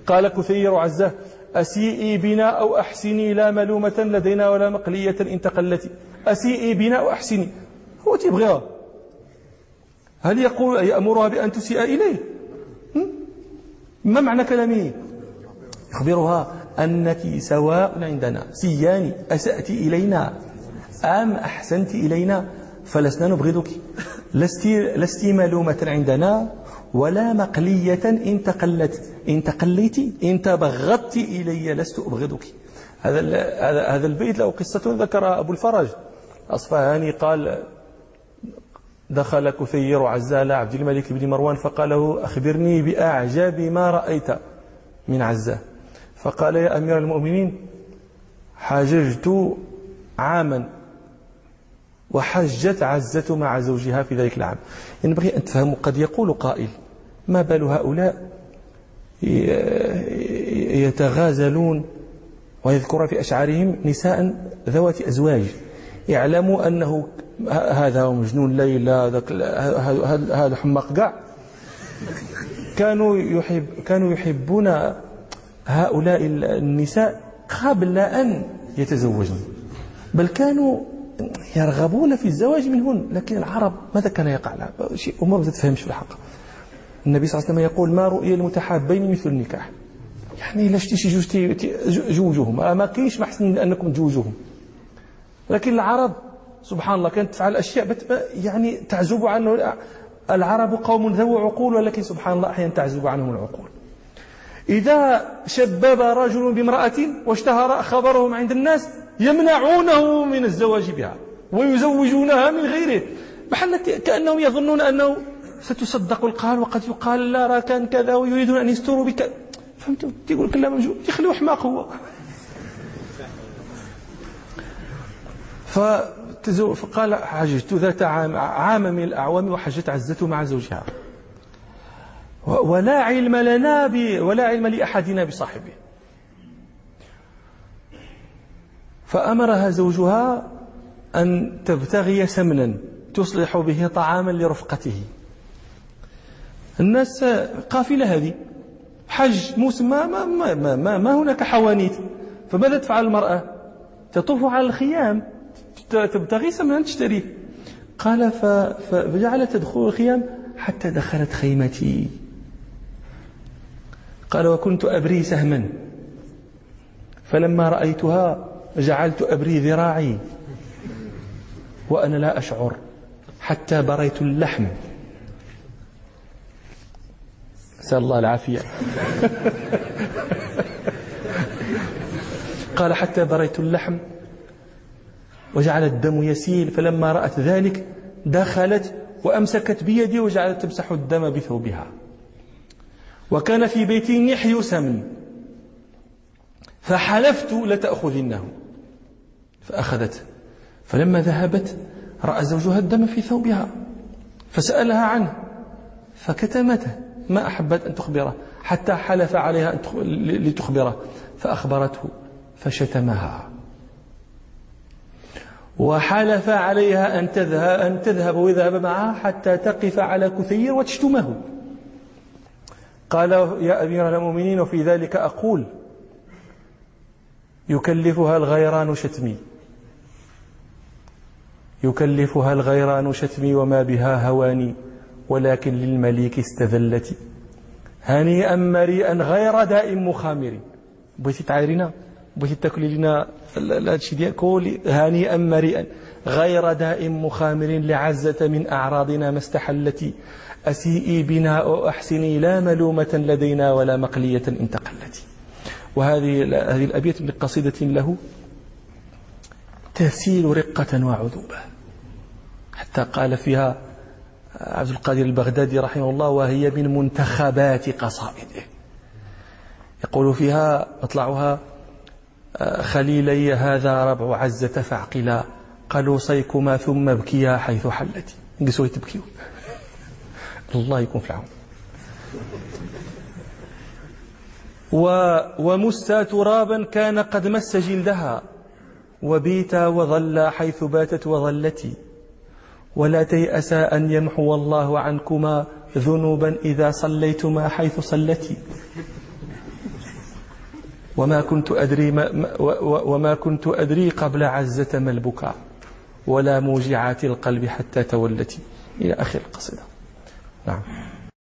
قال كثير عزة: أسيئي بنا أو أحسني، لا ملومة لدينا ولا مقلية إن تقلتي. أسيئي بنا أو أحسني، هو تبغيها، هل يأمرها بأن تسيء إليه؟ ما معنى كلامه؟ يخبرها أنك سواء عندنا، سيان أسأت إلينا أم أحسنت إلينا فلسنا نبغضك، لست ملومة عندنا ولا مقلية إن تقليت إن تبغضت إلي لست أبغضك. هذا البيت له قصة ذكرها أبو الفرج الأصفهاني. قال: دخل كثير عزة عبد الملك بن مروان فقال له: أخبرني بأعجب ما رأيت من عزة. فقال: يا أمير المؤمنين، حججت عاما وحجت عزة مع زوجها في ذلك العام. ينبغي أن تفهموا، قد يقول قائل: ما بال هؤلاء يتغازلون ويذكر في أشعارهم نساء ذوات أزواج، يعلموا أنه هذا مجنون ليلى، هذا حماق قاع. كانوا يحبون هؤلاء النساء قبل أن يتزوجن، بل كانوا يرغبون في الزواج منهن. لكن العرب ماذا كان يقع لها؟ شيء أمور ما تفهمش في الحق. النبي صلى الله عليه وسلم يقول: ما رؤي المتحابين مثل النكاح. يعني لاش تيجي جوجوهم، ما كاينش محسن أنكم تجوجوهم. لكن العرب سبحان الله كانت تفعل أشياء يعني تعزب عنه. العرب قوم ذو عقول، ولكن سبحان الله أحيانا تعزب عنهم العقول. إذا شبب رجل بامرأة واشتهر خبرهم عند الناس يمنعونه من الزواج بها ويزوجونها من غيره، كأنهم يظنون أنه ستصدق القال وقد يقال لا راه كان كذا، ويريدون أن يستروا بك. فهمتوا؟ تقول كلام موجود، يخليه حماق هو. فقال: حججت ذات عام من الأعوام وحجت عزة مع زوجها، ولا علم لنا ولا علم لأحدنا بصاحبه. فأمرها زوجها أن تبتغي سمنا تصلح به طعاما لرفقته. الناس قافلة هذه حج موسم، ما هناك حوانيت، فماذا تفعل المرأة؟ تطوف على الخيام تبتغي سمنا تشتريه. قال: فجعلت تدخل الخيام حتى دخلت خيمتي. قال: وكنت أبري سهما، فلما رأيتها جعلت أبري ذراعي وأنا لا أشعر حتى بريت اللحم. نسأل الله العافية. قال: حتى بريت اللحم وجعل الدم يسيل، فلما رأت ذلك دخلت وأمسكت بيدي وجعلت تمسح الدم بثوبها. وكان في بيتي نحي سمن فحلفت لتأخذنه، فأخذته. فلما ذهبت رأى زوجها الدم في ثوبها فسألها عنه فكتمته، ما أحبت أن تخبره حتى حلف عليها لتخبره، فأخبرته فشتمها وحلف عليها أن تذهب ويذهب معها حتى تقف على كثير وتشتمه. قال: يا أمير المؤمنين، وفي ذلك أقول: يكلفها الغيران شتمي وما بها هواني، ولكن للمليك استذلتي. هنيئا مريئا غير دائم مخامر. بغيتي تعايرينا، بغيتي تاكلي لنا هادشي ديال كولي. هنيئا مريئا غير دائم مخامر، لعزة من أعراضنا ما استحلتي. أسيئي بنا أو أحسني، لا ملومة لدينا ولا مقلية إن تقلتي. وهذه الأبيات من قصيدة له تسيل رقة وعذوبة، حتى قال فيها عبد القادر البغدادي رحمه الله: وهي من منتخبات قصائده. يقول فيها مطلعها: خليلي هذا ربع عزة فاعقلا، قالوا صيكما ثم ابكيا حيث حلتي. نقصوا تبكيوا، الله يكون في العون. ومسا ترابا كان قد مس جلدها، وبيتا وظلا حيث باتت وظلتي، ولا تيأسا أن يمحو الله عنكما ذنوبا إذا صليتما حيث صلتي. وما كنت أدري قبل عزة ما البكاء ولا موجعات القلب حتى تولتي، إلى آخر القصيدة. نعم.